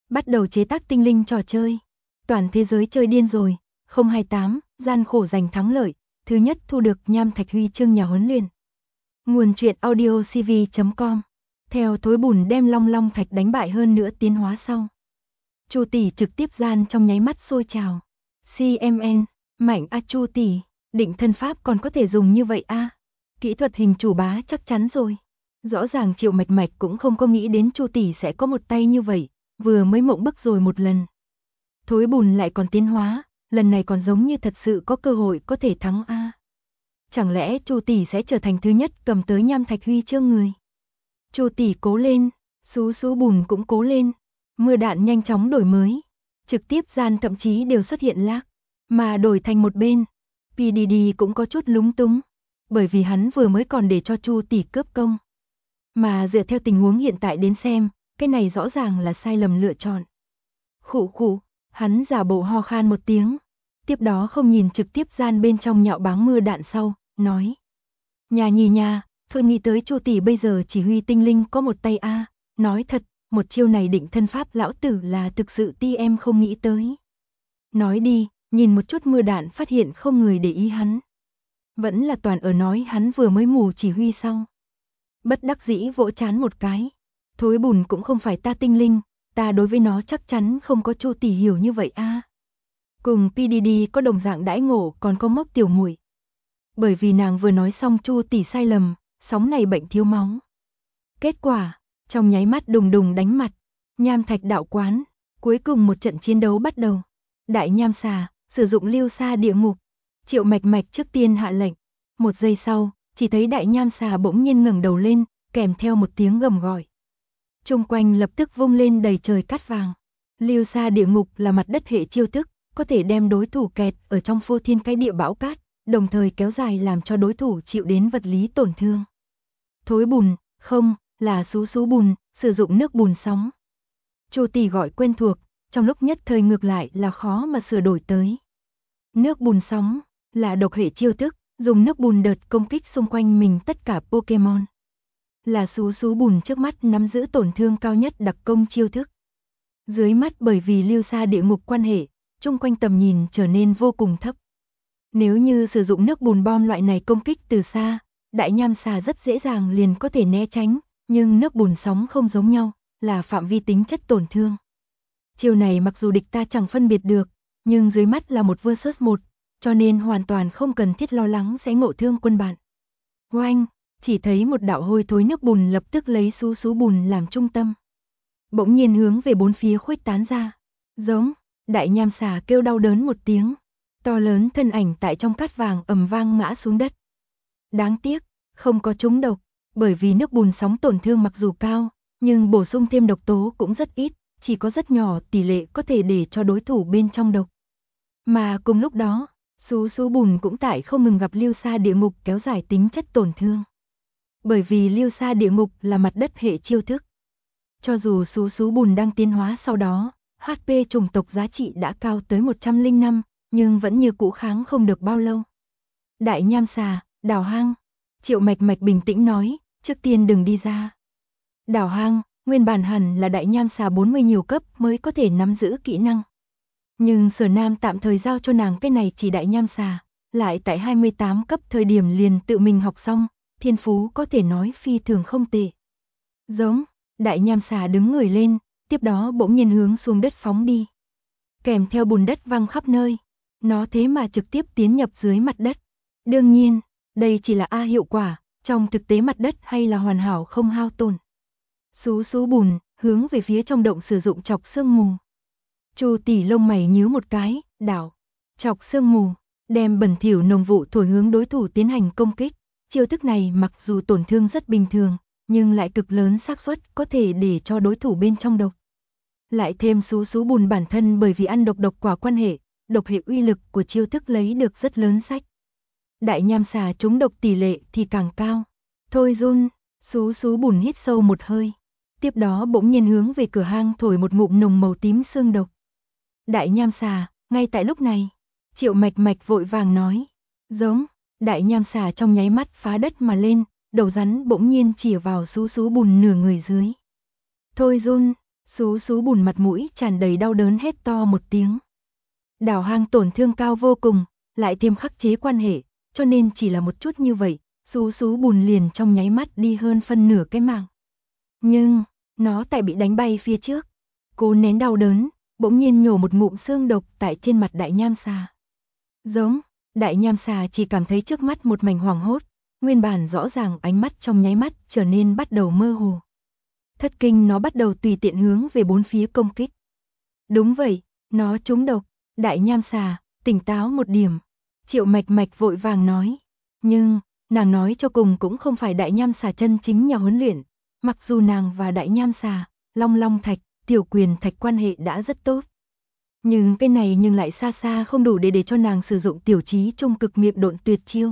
bắt đầu chế tác tinh linh trò chơi. Toàn thế giới chơi điên rồi, 028, gian khổ giành thắng lợi, thứ nhất thu được nham thạch huy chương nhà huấn luyện. Nguồn truyện audio cv.com. Theo Thối Bùn đem Long Long Thạch đánh bại hơn nữa tiến hóa sau. Chu tỷ trực tiếp gian trong nháy mắt sôi trào. CMN, mạnh a Chu tỷ, định thân pháp còn có thể dùng như vậy a. Kỹ thuật hình chủ bá chắc chắn rồi. Rõ ràng Triệu Mạch Mạch cũng không có nghĩ đến Chu tỷ sẽ có một tay như vậy, vừa mới mộng bức rồi một lần. Thối Bùn lại còn tiến hóa, lần này còn giống như thật sự có cơ hội có thể thắng a. Chẳng lẽ Chu tỷ sẽ trở thành thứ nhất cầm tới nham thạch huy chương người? Chu tỷ cố lên, Sú Bùn cũng cố lên. Mưa đạn nhanh chóng đổi mới, trực tiếp gian thậm chí đều xuất hiện lag, mà đổi thành một bên. PDD cũng có chút lúng túng, bởi vì hắn vừa mới còn để cho Chu tỷ cướp công. Mà dựa theo tình huống hiện tại đến xem, cái này rõ ràng là sai lầm lựa chọn. Khụ khụ, hắn giả bộ ho khan một tiếng, tiếp đó không nhìn trực tiếp gian bên trong nhạo báng mưa đạn sau, nói. Nhà nhì nhà, thôi nghĩ tới Chu tỷ bây giờ chỉ huy tinh linh có một tay a, nói thật, một chiêu này định thân pháp lão tử là thực sự em không nghĩ tới. Nói đi, nhìn một chút mưa đạn phát hiện không người để ý hắn. Vẫn là toàn ở nói hắn vừa mới mù chỉ huy sau. Bất đắc dĩ vỗ chán một cái. Thối Bùn cũng không phải ta tinh linh, ta đối với nó chắc chắn không có Chu tỷ hiểu như vậy a. Cùng PDD có đồng dạng đãi ngộ còn có Mốc tiểu muội. Bởi vì nàng vừa nói xong Chu tỷ sai lầm, sóng này bệnh thiếu máu. Kết quả, trong nháy mắt đùng đùng đánh mặt, nham thạch đạo quán, cuối cùng một trận chiến đấu bắt đầu. Đại nham xà, sử dụng lưu xa địa ngục. Triệu Mạch Mạch trước tiên hạ lệnh. Một giây sau, chỉ thấy đại nham xà bỗng nhiên ngẩng đầu lên, kèm theo một tiếng gầm gọi. Chung quanh lập tức vung lên đầy trời cát vàng. Lưu xa địa ngục là mặt đất hệ chiêu thức, có thể đem đối thủ kẹt ở trong phô thiên cái địa bão cát, đồng thời kéo dài làm cho đối thủ chịu đến vật lý tổn thương. Thối Bùn, không, là Sú Bùn, sử dụng nước bùn sóng. Chu tỷ gọi quen thuộc, trong lúc nhất thời ngược lại là khó mà sửa đổi tới. Nước bùn sóng là độc hệ chiêu thức, dùng nước bùn đợt công kích xung quanh mình tất cả Pokémon. Là Sú Bùn trước mắt nắm giữ tổn thương cao nhất đặc công chiêu thức. Dưới mắt bởi vì lưu xa địa ngục quan hệ, chung quanh tầm nhìn trở nên vô cùng thấp. Nếu như sử dụng nước bùn bom loại này công kích từ xa, đại nham xà rất dễ dàng liền có thể né tránh, nhưng nước bùn sóng không giống nhau, là phạm vi tính chất tổn thương. Chiêu này mặc dù địch ta chẳng phân biệt được, nhưng dưới mắt là một versus một, cho nên hoàn toàn không cần thiết lo lắng sẽ ngộ thương quân bạn. Oanh, chỉ thấy một đạo hôi thối nước bùn lập tức lấy Sú Bùn làm trung tâm. Bỗng nhiên hướng về bốn phía khuếch tán ra. Giống, đại nham xà kêu đau đớn một tiếng. To lớn thân ảnh tại trong cát vàng ầm vang ngã xuống đất. Đáng tiếc, không có trúng độc, bởi vì nước bùn sóng tổn thương mặc dù cao, nhưng bổ sung thêm độc tố cũng rất ít, chỉ có rất nhỏ tỷ lệ có thể để cho đối thủ bên trong độc. Mà cùng lúc đó, Sú Bùn cũng tại không ngừng gặp lưu xa địa ngục kéo dài tính chất tổn thương. Bởi vì lưu xa địa ngục là mặt đất hệ chiêu thức. Cho dù Sú Bùn đang tiến hóa sau đó, HP chủng tộc giá trị đã cao tới 105, nhưng vẫn như cũ kháng không được bao lâu. Đại nham xà, đào hang. Triệu Mạch Mạch bình tĩnh nói, trước tiên đừng đi ra. Đào hang, nguyên bản hẳn là đại nham xà 40 nhiều cấp mới có thể nắm giữ kỹ năng. Nhưng Sở Nam tạm thời giao cho nàng cái này chỉ đại nham xà, lại tại 28 cấp thời điểm liền tự mình học xong, thiên phú có thể nói phi thường không tệ. Giống, đại nham xà đứng người lên, tiếp đó bỗng nhiên hướng xuống đất phóng đi. Kèm theo bùn đất văng khắp nơi, nó thế mà trực tiếp tiến nhập dưới mặt đất. Đương nhiên, đây chỉ là A hiệu quả, trong thực tế mặt đất hay là hoàn hảo không hao tổn. Sú Bùn, hướng về phía trong động sử dụng chọc sương mù. Chu tỷ lông mày nhíu một cái, đảo. Chọc sương mù, đem bẩn thỉu nồng vụ thổi hướng đối thủ tiến hành công kích. Chiêu thức này mặc dù tổn thương rất bình thường, nhưng lại cực lớn xác suất có thể để cho đối thủ bên trong độc. Lại thêm Sú Bùn bản thân bởi vì ăn độc quả quan hệ, độc hệ uy lực của chiêu thức lấy được rất lớn sách. Đại nham xà trúng độc tỷ lệ thì càng cao. Thôi run, Sú Bùn hít sâu một hơi. Tiếp đó bỗng nhiên hướng về cửa hang thổi một ngụm nồng màu tím xương độc. Đại nham xà, ngay tại lúc này, Triệu Mạch Mạch vội vàng nói. Giống, đại nham xà trong nháy mắt phá đất mà lên, đầu rắn bỗng nhiên chĩa vào Sú Bùn nửa người dưới. Thôi run, Sú Sú Bùn mặt mũi tràn đầy đau đớn hét to một tiếng. Đào Hang tổn thương cao vô cùng, lại thêm khắc chế quan hệ, cho nên chỉ là một chút như vậy, Sú Sú Bùn liền trong nháy mắt đi hơn phân nửa cái mạng. Nhưng, nó tại bị đánh bay phía trước, cố nén đau đớn, bỗng nhiên nhổ một ngụm xương độc tại trên mặt đại nham xà. Giống, đại nham xà chỉ cảm thấy trước mắt một mảnh hoảng hốt, nguyên bản rõ ràng ánh mắt trong nháy mắt trở nên bắt đầu mơ hồ. Thất kinh nó bắt đầu tùy tiện hướng về bốn phía công kích. Đúng vậy, nó trúng độc, đại nham xà, tỉnh táo một điểm. Triệu Mạch Mạch vội vàng nói. Nhưng, nàng nói cho cùng cũng không phải đại nham xà chân chính nhà huấn luyện. Mặc dù nàng và đại nham xà, Long Long Thạch, Tiểu Quyền Thạch quan hệ đã rất tốt. Nhưng cái này lại xa xa không đủ để cho nàng sử dụng tiểu trí trung cực miệng độn tuyệt chiêu.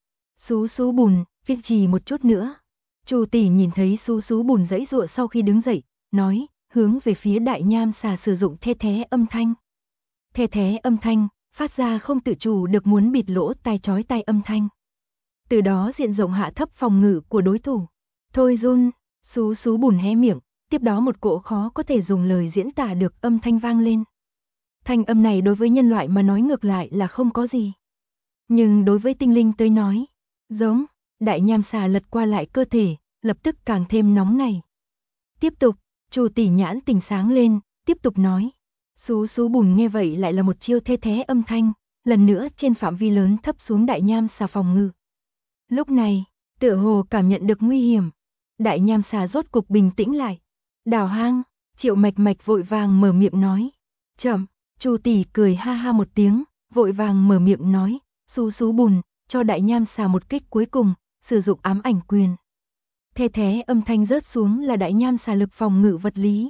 Sú Sú Bùn, kiên trì một chút nữa. Chu tỷ nhìn thấy Sú Sú Bùn giãy giụa sau khi đứng dậy, nói, hướng về phía đại nham xà sử dụng the thé âm thanh. The thé âm thanh, phát ra không tự chủ được muốn bịt lỗ tai chói tai âm thanh. Từ đó diện rộng hạ thấp phòng ngự của đối thủ. Thôi run, Sú Sú Bùn hé miệng, tiếp đó một cỗ khó có thể dùng lời diễn tả được âm thanh vang lên. Thanh âm này đối với nhân loại mà nói ngược lại là không có gì. Nhưng đối với tinh linh tới nói, giống, đại nham xà lật qua lại cơ thể, lập tức càng thêm nóng này. Tiếp tục, Chu tỷ nhãn tỉnh sáng lên, tiếp tục nói. Sú Sú Bùn nghe vậy lại là một chiêu the thé âm thanh, lần nữa trên phạm vi lớn thấp xuống đại nham xà phòng ngự. Lúc này, tựa hồ cảm nhận được nguy hiểm, đại nham xà rốt cục bình tĩnh lại. Đào Hang, Triệu Mạch Mạch vội vàng mở miệng nói. Chậm, Chu tỷ cười ha ha một tiếng, vội vàng mở miệng nói, Sú Sú Bùn, cho đại nham xà một kích cuối cùng, sử dụng ám ảnh quyền. The thé âm thanh rớt xuống là đại nham xà lực phòng ngự vật lý.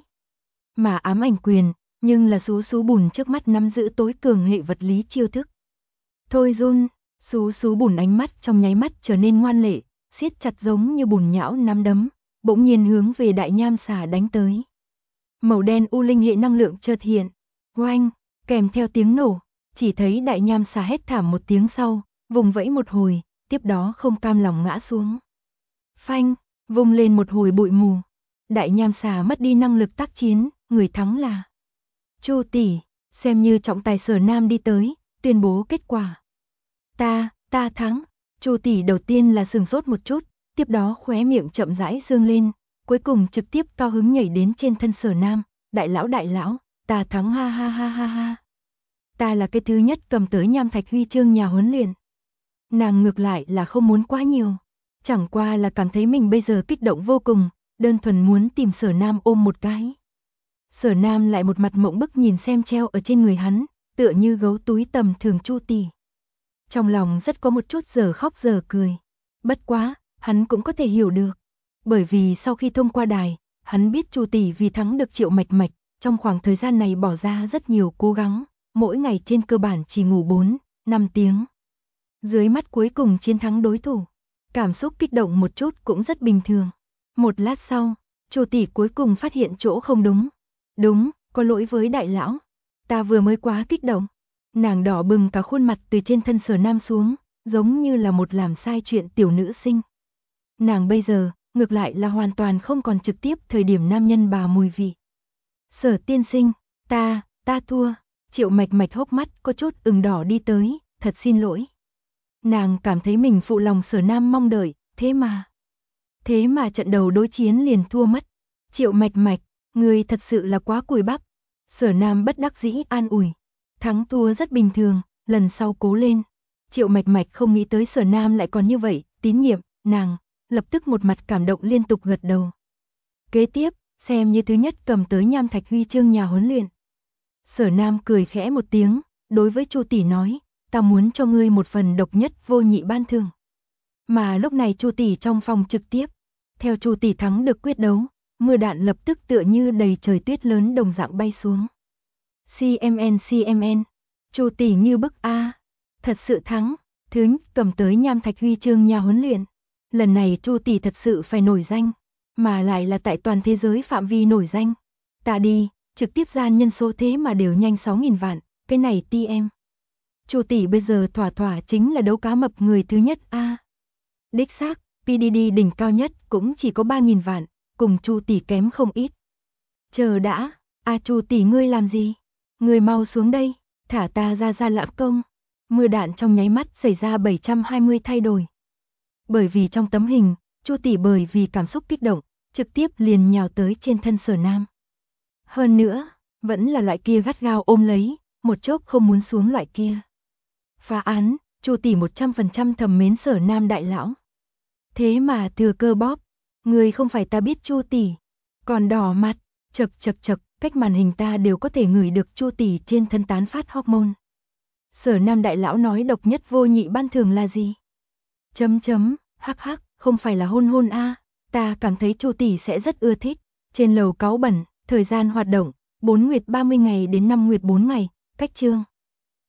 Mà ám ảnh quyền, nhưng là Sú Sú Bùn trước mắt nắm giữ tối cường hệ vật lý chiêu thức. Thôi run, Sú Sú Bùn ánh mắt trong nháy mắt trở nên ngoan lệ, siết chặt giống như bùn nhão nắm đấm, bỗng nhiên hướng về đại nham xà đánh tới. Màu đen u linh hệ năng lượng chợt hiện, oanh, kèm theo tiếng nổ, chỉ thấy đại nham xà hét thảm một tiếng sau, vùng vẫy một hồi, tiếp đó không cam lòng ngã xuống. Phanh, vung lên một hồi bụi mù, đại nham xà mất đi năng lực tác chiến, người thắng là Chu tỷ, xem như trọng tài Sở Nam đi tới, tuyên bố kết quả. Ta thắng. Chu tỷ đầu tiên là sừng sốt một chút, tiếp đó khóe miệng chậm rãi dương lên, cuối cùng trực tiếp cao hứng nhảy đến trên thân Sở Nam, đại lão, ta thắng ha ha ha ha ha. Ta là cái thứ nhất cầm tới nham thạch huy chương nhà huấn luyện. Nàng ngược lại là không muốn quá nhiều, chẳng qua là cảm thấy mình bây giờ kích động vô cùng, đơn thuần muốn tìm Sở Nam ôm một cái. Sở Nam lại một mặt mộng bức nhìn xem treo ở trên người hắn, tựa như gấu túi tầm thường Chu tỷ. Trong lòng rất có một chút giờ khóc giờ cười. Bất quá, hắn cũng có thể hiểu được. Bởi vì sau khi thông qua đài, hắn biết Chu tỷ vì thắng được Triệu Mạch Mạch, trong khoảng thời gian này bỏ ra rất nhiều cố gắng, mỗi ngày trên cơ bản chỉ ngủ 4-5 tiếng. Dưới mắt cuối cùng chiến thắng đối thủ, cảm xúc kích động một chút cũng rất bình thường. Một lát sau, Chu tỷ cuối cùng phát hiện chỗ không đúng. Đúng, có lỗi với đại lão. Ta vừa mới quá kích động. Nàng đỏ bừng cả khuôn mặt từ trên thân Sở Nam xuống, giống như là một làm sai chuyện tiểu nữ sinh. Nàng bây giờ, ngược lại là hoàn toàn không còn trực tiếp thời điểm nam nhân bà mùi vị. Sở tiên sinh, ta thua. Triệu Mạch Mạch hốc mắt có chút ửng đỏ đi tới, thật xin lỗi. Nàng cảm thấy mình phụ lòng Sở Nam mong đợi, thế mà trận đầu đối chiến liền thua mất. Triệu Mạch Mạch, người thật sự là quá cùi bắp. Sở Nam bất đắc dĩ an ủi. Thắng thua rất bình thường, lần sau cố lên. Triệu Mạch Mạch không nghĩ tới Sở Nam lại còn như vậy, tín nhiệm, nàng, lập tức một mặt cảm động liên tục gật đầu. Kế tiếp, xem như thứ nhất cầm tới nham thạch huy chương nhà huấn luyện. Sở Nam cười khẽ một tiếng, đối với Chu tỷ nói, ta muốn cho ngươi một phần độc nhất vô nhị ban thưởng. Mà lúc này Chu tỷ trong phòng trực tiếp, theo Chu tỷ thắng được quyết đấu, mưa đạn lập tức tựa như đầy trời tuyết lớn đồng dạng bay xuống. CMN, Chu tỷ như bức a, thật sự thắng, thứ cầm tới nham thạch huy chương nhà huấn luyện. Lần này Chu tỷ thật sự phải nổi danh, mà lại là tại toàn thế giới phạm vi nổi danh. Ta đi, trực tiếp gian nhân số thế mà đều nhanh 6.000 vạn, cái này TM. Chu tỷ bây giờ thỏa chính là đấu cá mập người thứ nhất a. Đích xác, PDD đỉnh cao nhất cũng chỉ có 3.000 vạn, cùng Chu tỷ kém không ít. Chờ đã, Chu tỷ ngươi làm gì? Ngươi mau xuống đây, thả ta ra lãng công. Mưa đạn trong nháy mắt xảy ra 720 thay đổi. Bởi vì trong tấm hình, Chu tỷ bởi vì cảm xúc kích động, trực tiếp liền nhào tới trên thân Sở Nam. Hơn nữa, vẫn là loại kia gắt gao ôm lấy, một chốc không muốn xuống loại kia. Phá án, Chu tỷ 100% thầm mến Sở Nam đại lão. Thế mà thừa cơ bóp, người không phải ta biết Chu tỷ, còn đỏ mặt, chật, cách màn hình ta đều có thể ngửi được Chu tỷ trên thân tán phát hormone. Sở Nam đại lão nói độc nhất vô nhị ban thường là gì? Hắc, không phải là hôn a, ta cảm thấy Chu tỷ sẽ rất ưa thích. Trên lầu cáu bẩn, thời gian hoạt động, 4 nguyệt 30 ngày đến 5 nguyệt 4 ngày, cách chương.